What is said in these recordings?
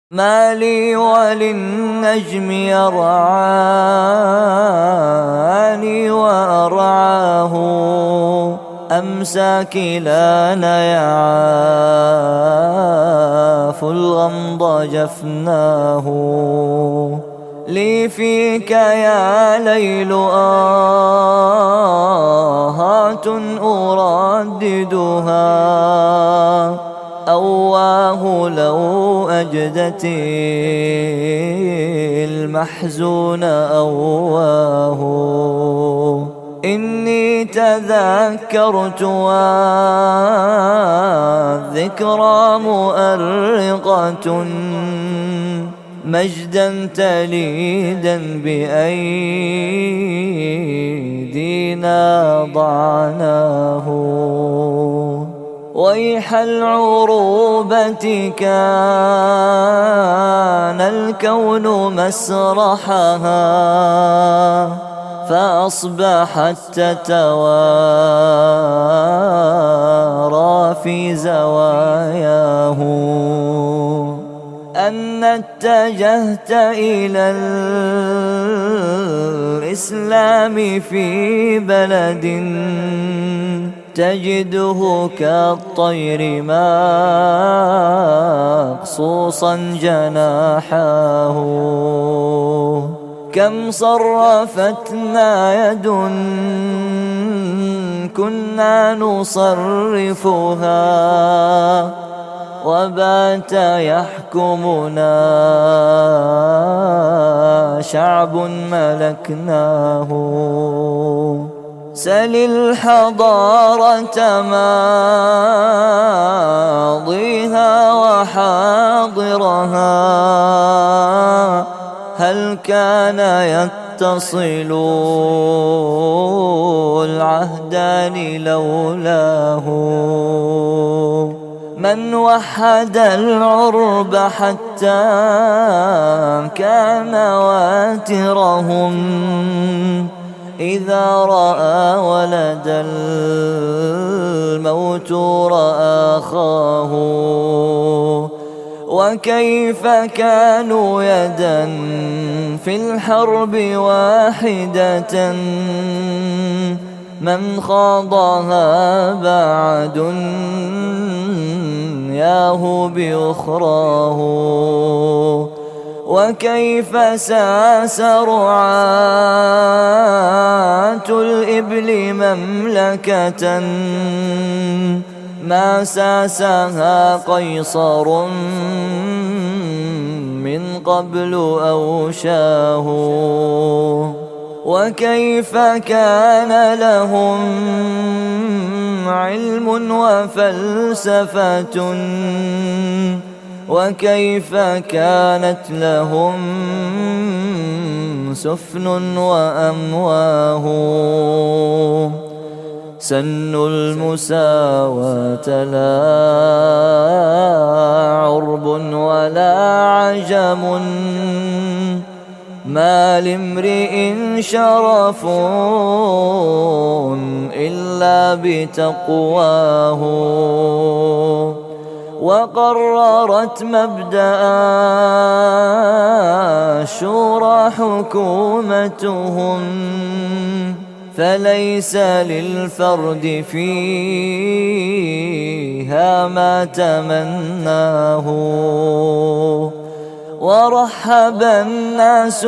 ما لي وللنجم يرعاني وأرعاه، أمسى كلانا يعاف الغمض جفناه. لي فيك يا ليل آهات أرددها، أواه لو أجدتي المحزون أواه. إني تذكرت والذكرى مؤرقة، مجدا تليدا بأيدينا ضعناه. ويح العروبة كان الكون مسرحها، فأصبحت تتوارى في زواياه. أن اتجهت إلى الإسلام في بلد تجده كالطير مقصوصا جناحاه. كم صرفتنا يد كنا نصرفها، وبات يحكمنا شعب ملكناه. سل الحضارة ماضيها وحاضرها، هل كان يتصل العهدان لولاه؟ من وحد العرب حتى كان واترهم، إذا رأى ولد الموت رأى أخاه. وكيف كانوا يدا في الحرب واحدة، من خاضها بعد ياه بأخراه. وكيف ساس رعاة الإبل مملكة، ما ساسها قيصر من قبل أوشاه. وكيف كان لهم علم وفلسفة، وكيف كانت لهم سفن وأمواه. سنوا المساواة لا عرب ولا عجم، ما لامرئ شرف إلا بتقواه. وقررت مبدأ الشورى حكومتهم، فليس للفرد فيها ما تمناه. ورحب الناس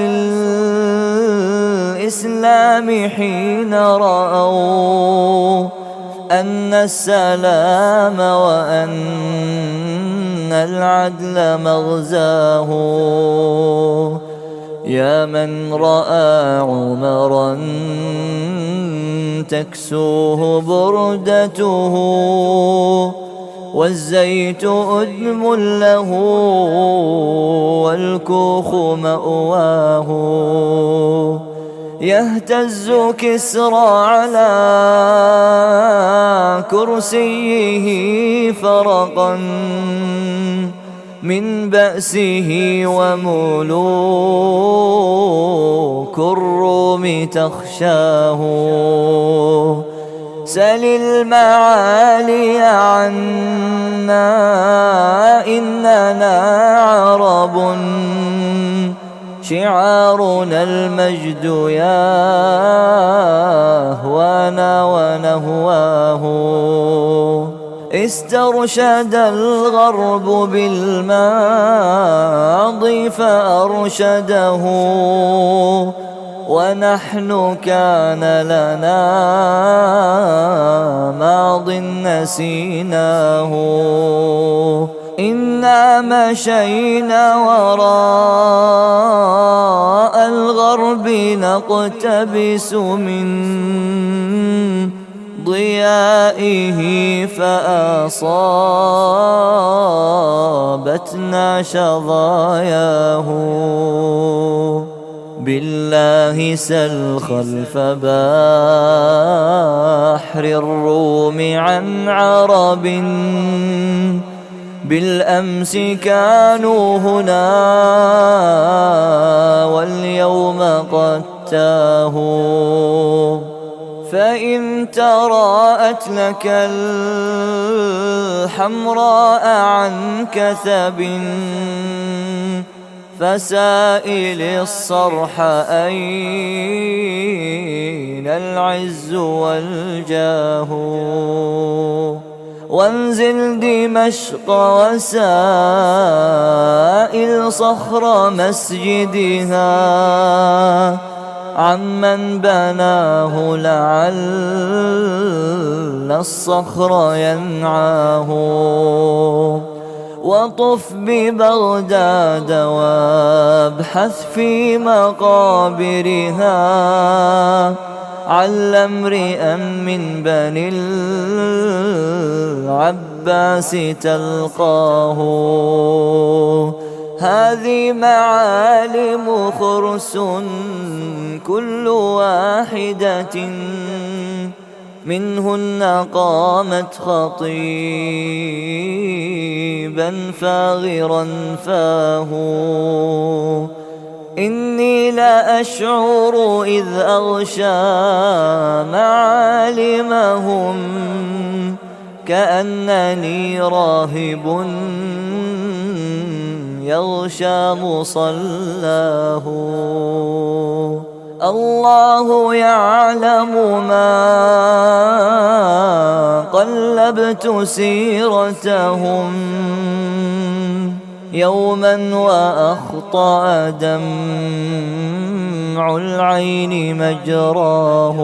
بالإسلام حين رأوا أن السلام وأن العدل مغزاه. يا من رأى عمرا تكسوه بردته، والزيت أدم له والكوخ مأواه. يهتز كسرى على كرسيه فرقا من بأسه، وملوك الروم تخشاه. سل المعالي عنا إننا عرب شعارنا المجد يهوانا ونهواه. استرشد الغرب بالماضي فأرشده، ونحن كان لنا ماض نسيناه. إنا مشينا وراء الغرب نقتبس من ضيائه، فأصابتنا شظاياه. بالله سل خلف بحر الروم عن عرب بالأمس كانوا هنا واليوم قد تاهوا. فإن تراءت لك الحمراء عن كثب فسائل الصرح أين العز والجاه. وانزل دمشق وسائل صخر مسجدها عمن بناه لعل الصخر ينعاه. وطف ببغداد وابحث في مقابرها عل امرئا من بني العباس تلقاه. هذه معالم خرس كل واحدة منهن قامت خطيبا فاغرا فاه. إني لأشعر إذ أغشى معالمهم كأنني راهب يغشى مصلاه. الله يعلم ما قلبت سيرتهم يوما وأخطأ دمع العين مجراه.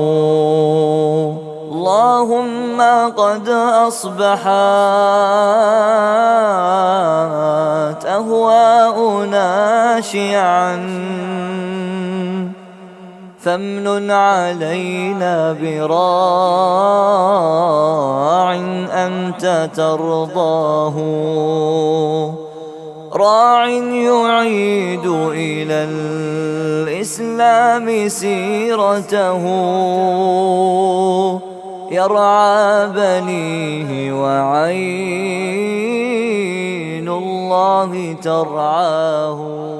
اللهم قد أصبحت أهواؤنا شيعا فامنن علينا براع أنت ترضاه. راع يعيد إلى الإسلام سيرته يرعى بنيه وعين الله ترعاه.